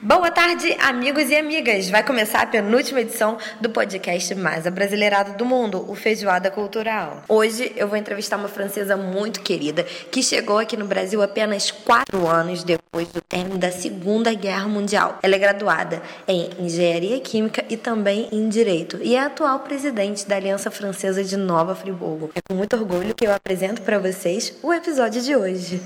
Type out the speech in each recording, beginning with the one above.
Boa tarde, amigos e amigas! Vai começar a penúltima edição do podcast mais abrasileirado do mundo, o Feijoada Cultural. Hoje eu vou entrevistar uma francesa muito querida que chegou aqui no Brasil apenas 4 anos depois do término da Segunda Guerra Mundial. Ela é graduada em Engenharia Química e também em Direito e é a atual presidente da Aliança Francesa de Nova Friburgo. É com muito orgulho que eu apresento para vocês o episódio de hoje.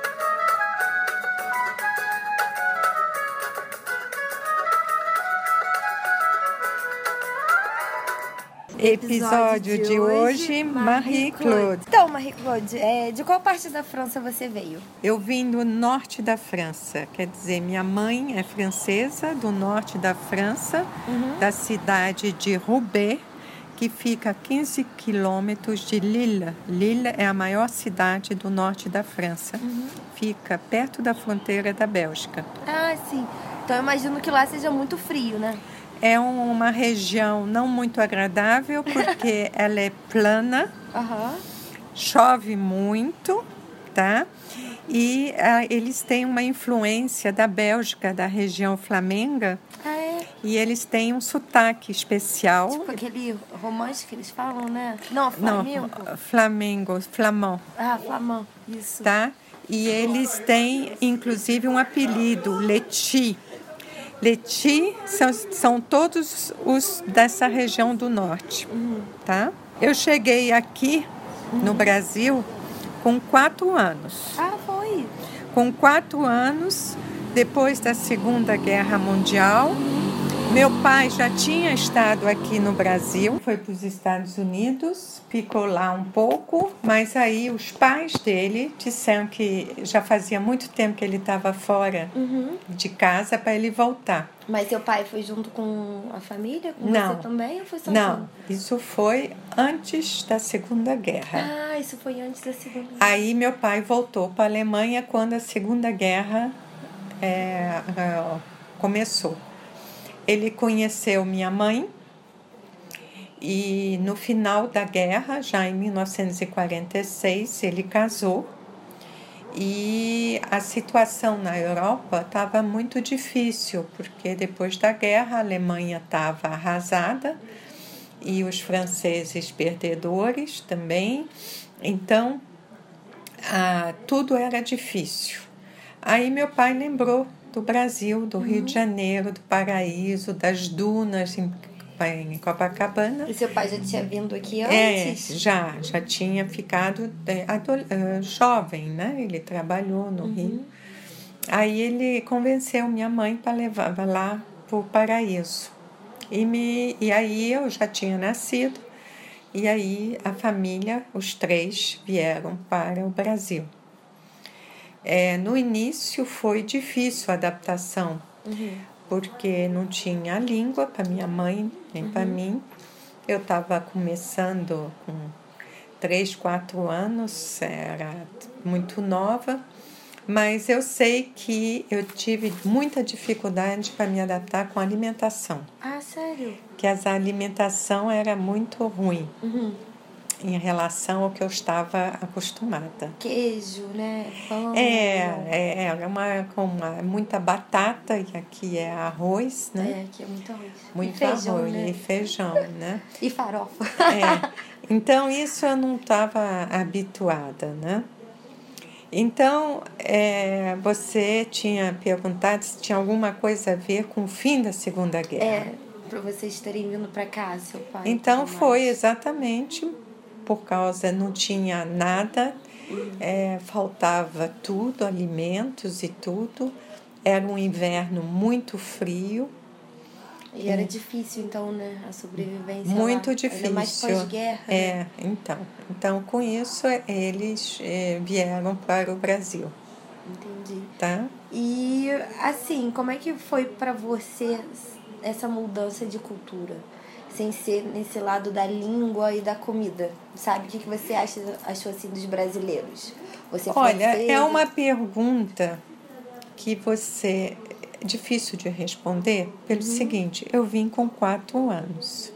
Episódio de hoje, Marie-Claude. Então, Marie-Claude, de qual parte da França você veio? Eu vim do norte da França, quer dizer, minha mãe é francesa, do norte da França, da cidade de Roubaix, que fica a 15 quilômetros de Lille. Lille é a maior cidade do norte da França, fica perto da fronteira da Bélgica. Ah, sim. Então eu imagino que lá seja muito frio, né? É uma região não muito agradável, porque ela é plana, chove muito, tá? E eles têm uma influência da Bélgica, da região flamenga, e eles têm um sotaque especial. Tipo aquele romance que eles falam, né? Não, flamengo. Não, Flamengo, flamand. Ah, flamand, isso. Tá? E eles têm, inclusive, um apelido, Leti. Leti são todos os dessa região do norte, tá? Eu cheguei aqui no Brasil com 4 anos. Ah, foi? Com 4 anos, depois da Segunda Guerra Mundial. Meu pai já tinha estado aqui no Brasil, foi para os Estados Unidos, ficou lá um pouco, mas aí os pais dele disseram que já fazia muito tempo que ele estava fora de casa para ele voltar. Mas seu pai foi junto com a família? Com Não. Você também ou foi sozinho? Não, isso foi antes da Segunda Guerra. Ah, isso foi antes da Segunda Guerra. Aí meu pai voltou para a Alemanha quando a Segunda Guerra começou. Ele conheceu minha mãe e no final da guerra, já em 1946, ele casou e a situação na Europa estava muito difícil, porque depois da guerra a Alemanha estava arrasada e os franceses perdedores também, então tudo era difícil. Aí meu pai lembrou do Brasil, do Rio de Janeiro, do Paraíso, das dunas em Copacabana. E seu pai já tinha vindo aqui antes? Já tinha ficado jovem, né? Ele trabalhou no Rio. Aí ele convenceu minha mãe para levar lá para o Paraíso. E aí eu já tinha nascido, e aí a família, os 3, vieram para o Brasil. No início foi difícil a adaptação, porque não tinha a língua para minha mãe, nem para mim. Eu estava começando com 3, 4 anos, era muito nova, mas eu sei que eu tive muita dificuldade para me adaptar com a alimentação. Ah, sério? Que a alimentação era muito ruim. Em relação ao que eu estava acostumada. Queijo, né? Pão. Com muita batata, e aqui é arroz, né? Aqui é muito arroz. Muito e feijão, arroz, né? E feijão, né? E farofa. Então, isso eu não estava habituada, né? Então, você tinha perguntado se tinha alguma coisa a ver com o fim da Segunda Guerra. Para vocês terem vindo para cá, seu pai. Então, foi exatamente por causa, não tinha nada, faltava tudo, alimentos e tudo. Era um inverno muito frio. E era difícil, então, né, a sobrevivência muito lá. difícil. Ainda mais pós-guerra. Né? Então, com isso, eles vieram para o Brasil. Entendi. Tá? E, assim, como é que foi para você essa mudança de cultura? Sem ser nesse lado da língua e da comida, sabe? O que você achou assim dos brasileiros? Olha, é uma pergunta que é difícil de responder pelo seguinte: eu vim com 4 anos.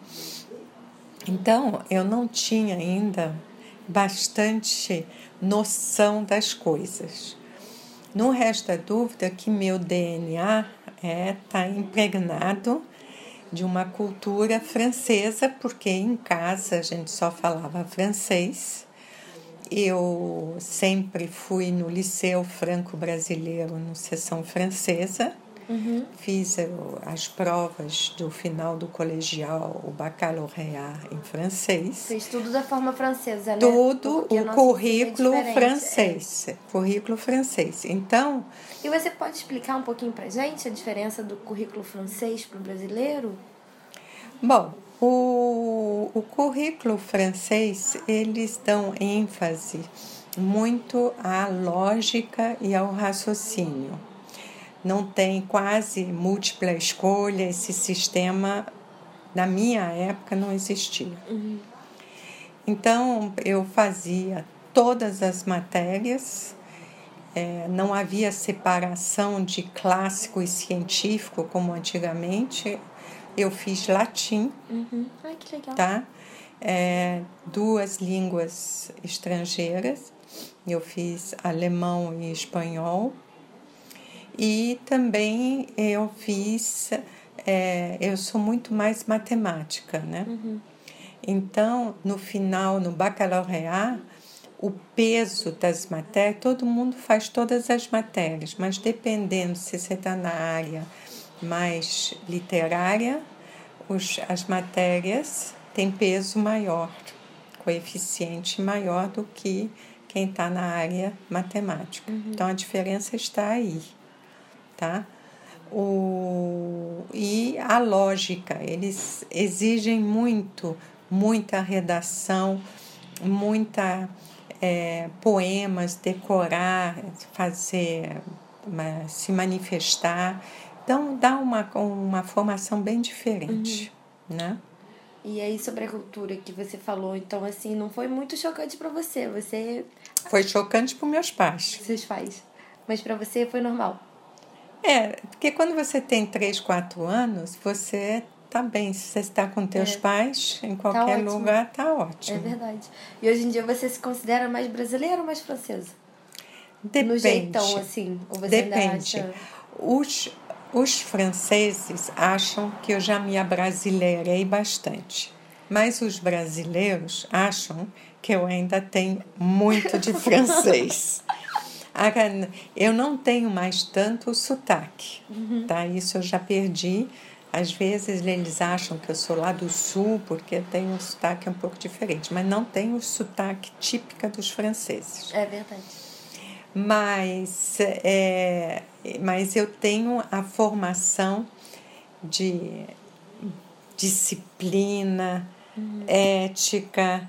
Então, eu não tinha ainda bastante noção das coisas. Não resta dúvida que meu DNA está impregnado de uma cultura francesa, porque em casa a gente só falava francês. Eu sempre fui no Liceu Franco-Brasileiro, no seção francesa. Fiz as provas do final do colegial, o baccalauréat em francês. Fez tudo da forma francesa, né? Tudo Porque o currículo é francês. Currículo francês. Então... E você pode explicar um pouquinho pra gente a diferença do currículo francês para o brasileiro? Bom, o currículo francês, eles dão ênfase muito à lógica e ao raciocínio. Não tem quase múltipla escolha, esse sistema, na minha época, não existia. Então, eu fazia todas as matérias, não havia separação de clássico e científico, como antigamente. Eu fiz latim, Ai, que legal. tá? 2 línguas estrangeiras, eu fiz alemão e espanhol. E também eu fiz, eu sou muito mais matemática, né? Então, no final, no baccalauréat, o peso das matérias, todo mundo faz todas as matérias, mas dependendo se você está na área mais literária, as matérias têm peso maior, coeficiente maior do que quem está na área matemática. Então, a diferença está aí. Tá? E a lógica, eles exigem muita redação, muita poemas, decorar, fazer, se manifestar. Então, dá uma formação bem diferente, né? E aí, sobre a cultura que você falou, então, assim, não foi muito chocante para você? Foi chocante para meus pais. Seus pais. Mas para você foi normal? Porque quando você tem 3, 4 anos, você tá bem. Se você está com teus pais, em qualquer lugar, tá ótimo. É verdade. E hoje em dia você se considera mais brasileira ou mais francesa? Depende. No jeitão, assim? Ou você Depende. Ainda acha... Os franceses acham que eu já me abrasileirei bastante. Mas os brasileiros acham que eu ainda tenho muito de francês. Eu não tenho mais tanto o sotaque, tá? Isso eu já perdi. Às vezes eles acham que eu sou lá do sul, porque eu tenho um sotaque um pouco diferente, mas não tenho o sotaque típico dos franceses. É verdade. Mas eu tenho a formação de disciplina, ética,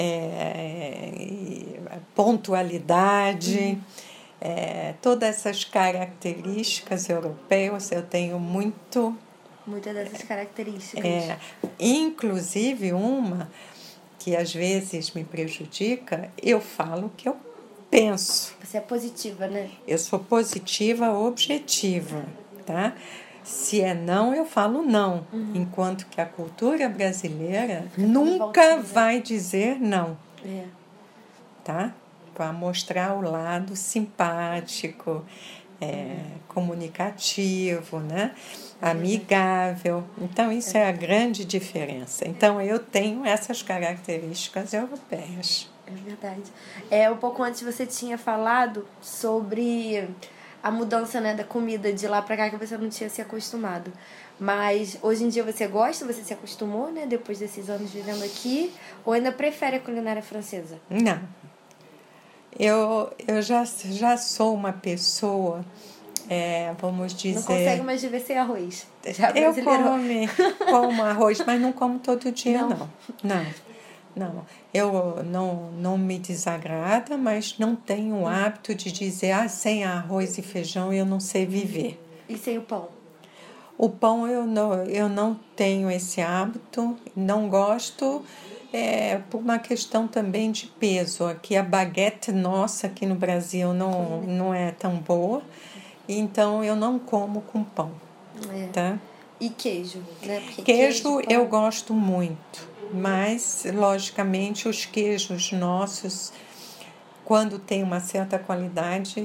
pontualidade. Todas essas características europeias eu tenho muito. Muitas dessas características. Inclusive uma que às vezes me prejudica, eu falo o que eu penso. Você é positiva, né? Eu sou positiva, objetiva, tá? Se é não, eu falo não. Enquanto que a cultura brasileira nunca vai dizer não. Tá? Para mostrar o lado simpático, comunicativo, né? Amigável. Então, isso é a grande diferença. Então, eu tenho essas características europeias. É verdade. Um pouco antes você tinha falado sobre a mudança, né, da comida de lá pra cá, que você não tinha se acostumado. Mas hoje em dia você gosta? Você se acostumou, né, depois desses anos vivendo aqui? Ou ainda prefere a culinária francesa? Não. Eu já sou uma pessoa, vamos dizer... Não consegue mais viver sem arroz. Já eu como arroz, mas não como todo dia, não. Eu não me desagrada, mas não tenho o hábito de dizer sem arroz e feijão eu não sei viver. E sem o pão? O pão eu não tenho esse hábito, não gosto, por uma questão também de peso. Aqui a baguete nossa aqui no Brasil não é tão boa, então eu não como com pão. Tá? E queijo, né? Porque queijo eu gosto muito. Mas, logicamente, os queijos nossos, quando tem uma certa qualidade,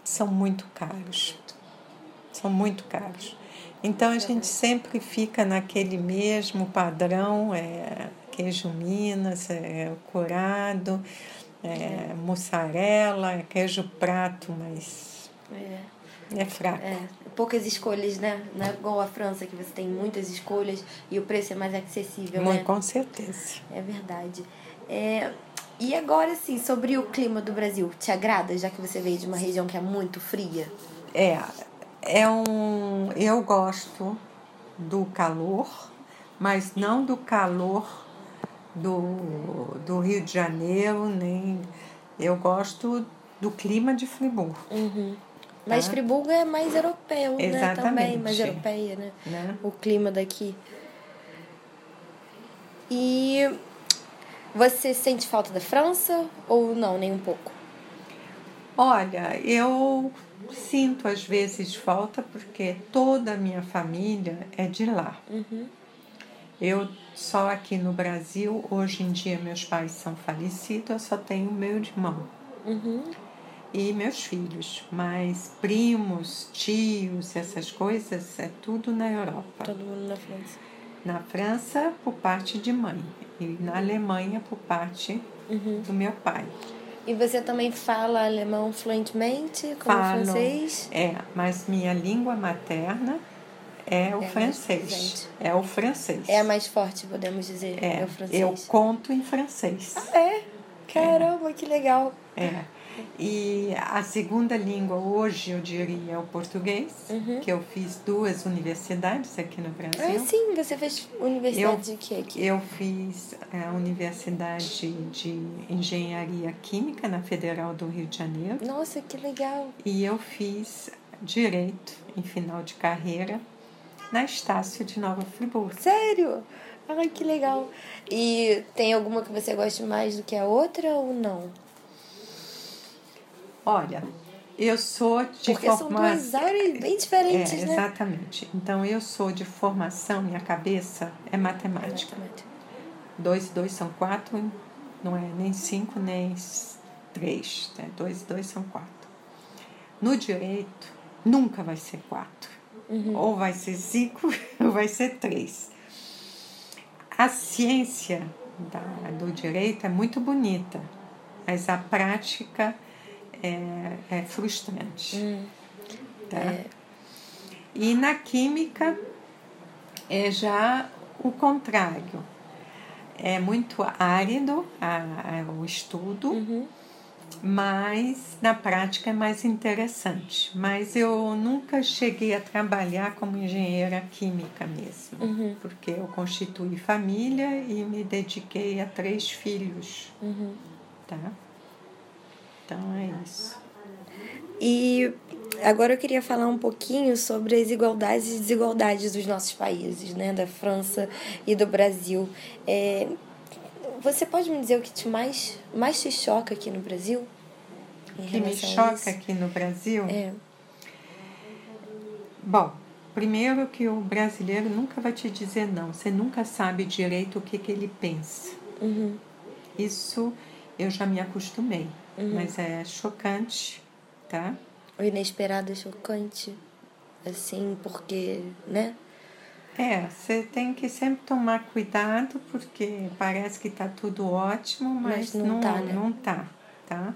são muito caros. São muito caros. Então a gente sempre fica naquele mesmo padrão, queijo Minas, curado, mussarela, queijo prato, mas é fraco. Poucas escolhas, né? Não é igual a França, que você tem muitas escolhas e o preço é mais acessível, né? Com certeza. É verdade. E agora, sim, sobre o clima do Brasil, te agrada, já que você veio de uma região que é muito fria? Eu gosto do calor, mas não do calor do Rio de Janeiro, nem... Eu gosto do clima de Friburgo. Mas Friburgo é mais europeu, né? Também, mais europeia, né? O clima daqui. E você sente falta da França ou não, nem um pouco? Olha, eu sinto às vezes falta porque toda a minha família é de lá. Eu só aqui no Brasil, hoje em dia meus pais são falecidos, eu só tenho meu irmão. E meus filhos, mas primos, tios, essas coisas, é tudo na Europa. Todo mundo na França. Na França, por parte de mãe, e na Alemanha, por parte do meu pai. E você também fala alemão fluentemente, como francês? Mas minha língua materna é o francês. É o francês. É a mais forte, podemos dizer, é o francês. Eu conto em francês. Caramba, que legal. E a segunda língua hoje, eu diria, é o português, que eu fiz 2 universidades aqui no Brasil. Sim, você fez universidade de quê aqui? Eu fiz a Universidade de Engenharia Química na Federal do Rio de Janeiro. Nossa, que legal. E eu fiz Direito, em final de carreira, na Estácio de Nova Friburgo. Sério? Ai, que legal. E tem alguma que você goste mais do que a outra ou não? Olha, eu sou de Porque são 2 áreas bem diferentes, né? Exatamente. Então, eu sou de formação, minha cabeça é matemática. 2 e 2 são 4, não é nem 5, nem 3. 2 e 2 são 4. No direito, nunca vai ser 4. Ou vai ser 5, ou vai ser 3. A ciência do direito é muito bonita, mas a prática é frustrante. Tá? E na química é já o contrário. É muito árido o estudo, mas na prática é mais interessante. Mas eu nunca cheguei a trabalhar como engenheira química mesmo, porque eu constituí família e me dediquei a 3 filhos. Tá? Então é isso. E agora eu queria falar um pouquinho sobre as igualdades e desigualdades dos nossos países, né? Da França e do Brasil. Você pode me dizer o que mais te choca aqui no Brasil? O que me choca aqui no Brasil? Bom, primeiro que o brasileiro nunca vai te dizer não. Você nunca sabe direito o que ele pensa. Isso eu já me acostumei. Mas é chocante, tá? O inesperado é chocante, assim, porque, né? Você tem que sempre tomar cuidado, porque parece que tá tudo ótimo, mas não tá, né? Não tá, tá?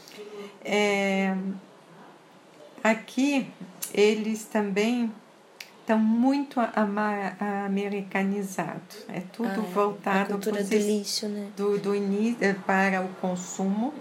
Aqui, eles também estão muito americanizados. É tudo voltado para o lixo, né? do início para o consumo.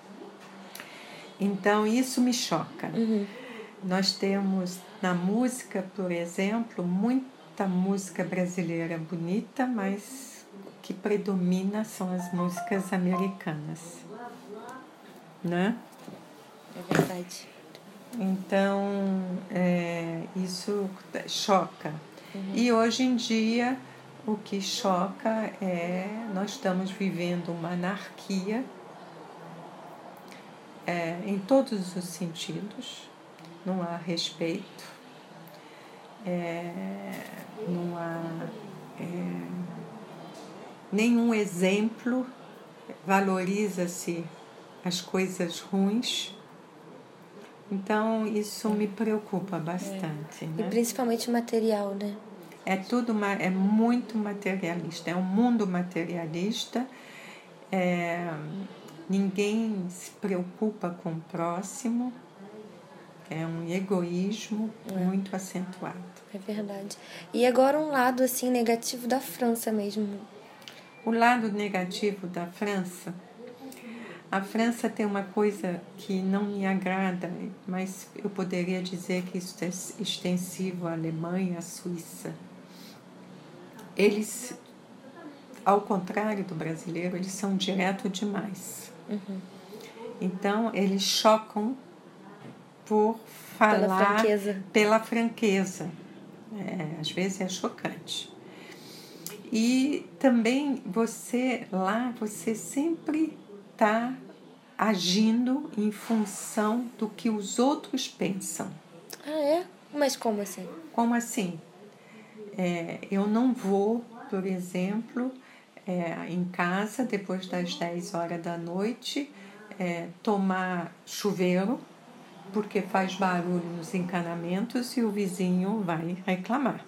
Então, isso me choca. Nós temos na música, por exemplo, muita música brasileira bonita, mas o que predomina são as músicas americanas, né? É verdade. Então, isso choca. E hoje em dia, o que choca nós estamos vivendo uma anarquia em todos os sentidos. Não há respeito, não há nenhum exemplo, valoriza-se as coisas ruins. Então, isso me preocupa bastante. E Né? principalmente o material, né? É muito materialista, é um mundo materialista, ninguém se preocupa com o próximo, é um egoísmo muito acentuado. É verdade. E agora um lado assim negativo da França mesmo. O lado negativo da França, a França tem uma coisa que não me agrada, mas eu poderia dizer que isso é extensivo à Alemanha, à Suíça. Eles, ao contrário do brasileiro, eles são direto demais. Então, eles chocam por falar pela franqueza. Às vezes é chocante. E também você sempre está agindo em função do que os outros pensam. Ah, é? Mas como assim? Como assim? Eu não vou, por exemplo, em casa, depois das 10 horas da noite, tomar chuveiro, porque faz barulho nos encanamentos e o vizinho vai reclamar.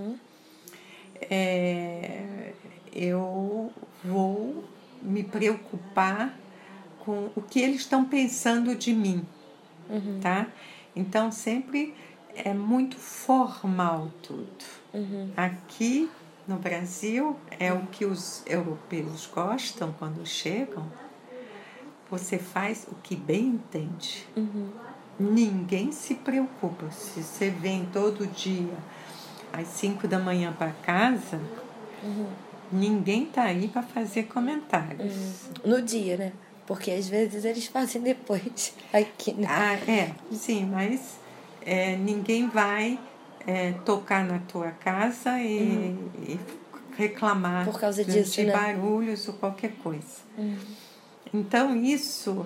Eu vou me preocupar com o que eles estão pensando de mim, tá? Então, sempre é muito formal tudo. Aqui no Brasil, é o que os europeus gostam quando chegam. Você faz o que bem entende. Ninguém se preocupa. Se você vem todo dia às 5 da manhã para casa, ninguém tá aí para fazer comentários. No dia, né? Porque às vezes eles fazem depois aqui, né? Sim, mas ninguém vai tocar na tua casa e reclamar por causa disso, de né? barulhos ou qualquer coisa. Então, isso,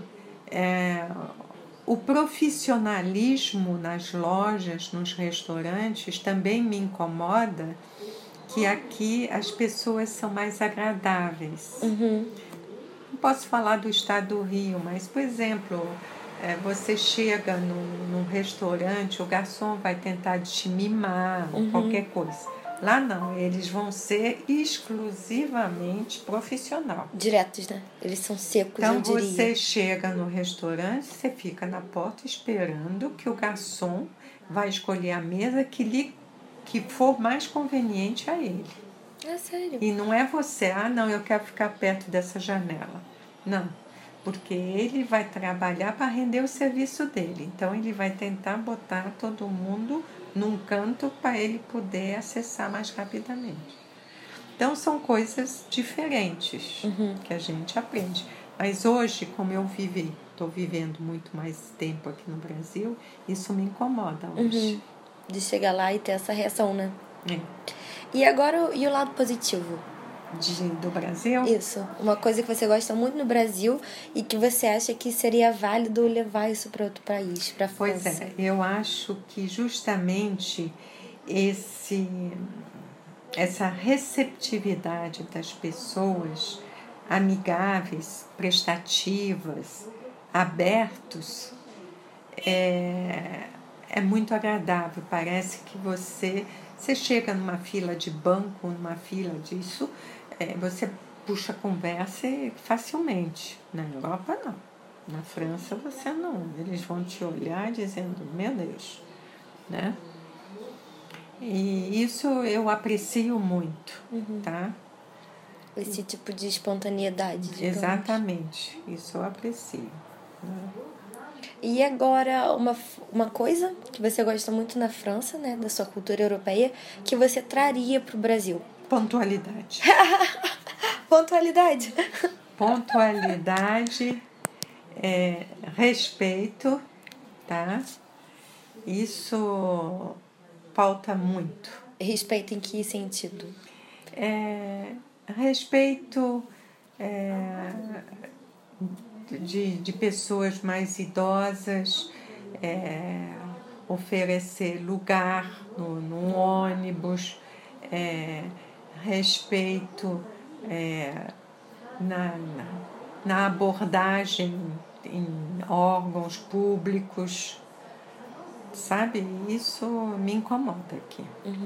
o profissionalismo nas lojas, nos restaurantes, também me incomoda, que aqui as pessoas são mais agradáveis. Não posso falar do estado do Rio, mas, por exemplo, você chega num restaurante, o garçom vai tentar te mimar, ou qualquer coisa. Lá não, eles vão ser exclusivamente profissional. Diretos, né? Eles são secos, então, eu diria. Então, você chega no restaurante, você fica na porta esperando que o garçom vai escolher a mesa que for mais conveniente a ele. É sério? E não é você, não, eu quero ficar perto dessa janela. Não, porque ele vai trabalhar para render o serviço dele. Então, ele vai tentar botar todo mundo num canto para ele poder acessar mais rapidamente. Então, são coisas diferentes que a gente aprende. Mas hoje, como eu estou vivendo muito mais tempo aqui no Brasil, isso me incomoda hoje. De chegar lá e ter essa reação, né? E agora, e o lado positivo? Do Brasil? Isso. Uma coisa que você gosta muito no Brasil e que você acha que seria válido levar isso para outro país, para a França. Pois é, eu acho que justamente essa receptividade das pessoas, amigáveis, prestativas, abertos, é muito agradável. Parece que você chega numa fila de banco, numa fila disso, você puxa a conversa facilmente. Na Europa, não. Na França, você não. Eles vão te olhar dizendo, meu Deus, né? E isso eu aprecio muito, tá? Esse tipo de espontaneidade, digamos. Exatamente, isso eu aprecio. Né? E agora, uma coisa que você gosta muito na França, né, da sua cultura europeia, que você traria para o Brasil? Pontualidade. Pontualidade. Pontualidade, respeito, tá? Isso pauta muito. Respeito em que sentido? Respeito de pessoas mais idosas, oferecer lugar no ônibus, respeito na abordagem em órgãos públicos, sabe? Isso me incomoda aqui.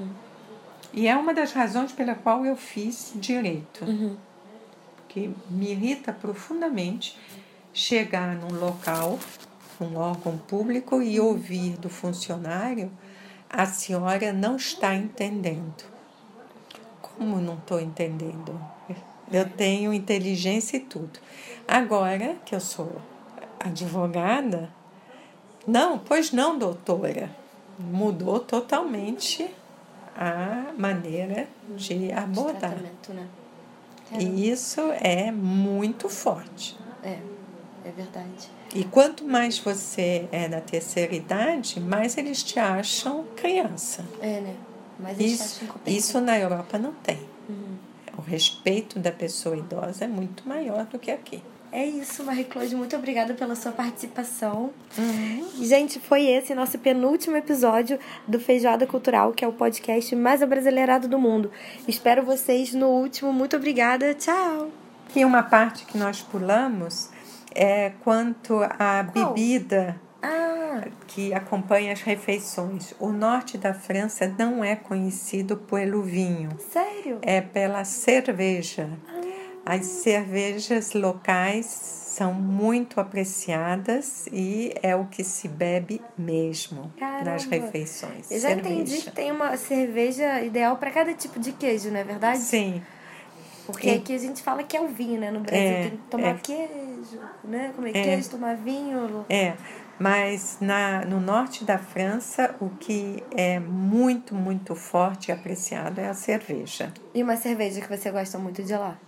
E é uma das razões pela qual eu fiz direito. Porque me irrita profundamente chegar num local, um órgão público, e ouvir do funcionário: a senhora não está entendendo. Como não estou entendendo? Eu tenho inteligência e tudo. Agora que eu sou advogada, não, pois não, doutora. Mudou totalmente a maneira de abordar. Tratamento, né? E isso é muito forte. É verdade. E quanto mais você é da terceira idade, mais eles te acham criança. Né? Mas eles acham incompetente. Isso na Europa não tem. O respeito da pessoa idosa é muito maior do que aqui. É isso, Marie-Claude, muito obrigada pela sua participação. Gente, foi esse nosso penúltimo episódio do Feijoada Cultural, que é o podcast mais abrasileirado do mundo. Espero vocês no último. Muito obrigada, tchau! E uma parte que nós pulamos é quanto à bebida que acompanha as refeições. O norte da França não é conhecido pelo vinho. Sério? É pela cerveja. As cervejas locais são muito apreciadas e é o que se bebe mesmo. Caramba. Nas refeições. Eu já entendi que tem uma cerveja ideal para cada tipo de queijo, não é verdade? Sim. Porque aqui a gente fala que é o vinho, né? No Brasil tem que tomar queijo, né? Comer queijo, tomar vinho. Mas no norte da França, o que é muito, muito forte e apreciado é a cerveja. E uma cerveja que você gosta muito de lá?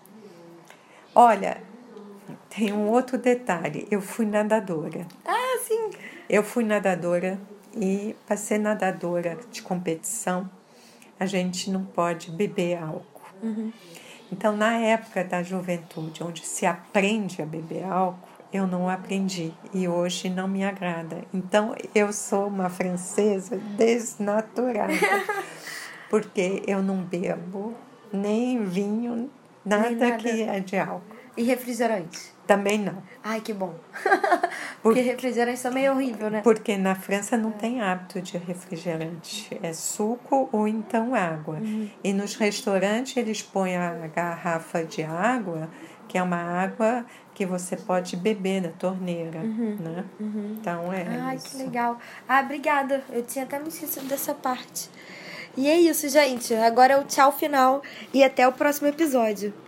Olha, tem um outro detalhe. Eu fui nadadora. Ah, sim! Eu fui nadadora e, para ser nadadora de competição, a gente não pode beber álcool. Então, na época da juventude, onde se aprende a beber álcool, eu não aprendi e hoje não me agrada. Então, eu sou uma francesa desnaturada, porque eu não bebo nem vinho, nada que é de álcool. E refrigerante? Também não. Ai, que bom. Porque refrigerante também é horrível, né? Porque na França não tem hábito de refrigerante. É suco ou então água. E nos restaurantes eles põem a garrafa de água, que é uma água que você pode beber da torneira, né? Então é isso. Que legal. Obrigada. Eu tinha até me esquecido dessa parte. E é isso, gente. Agora é o tchau final e até o próximo episódio.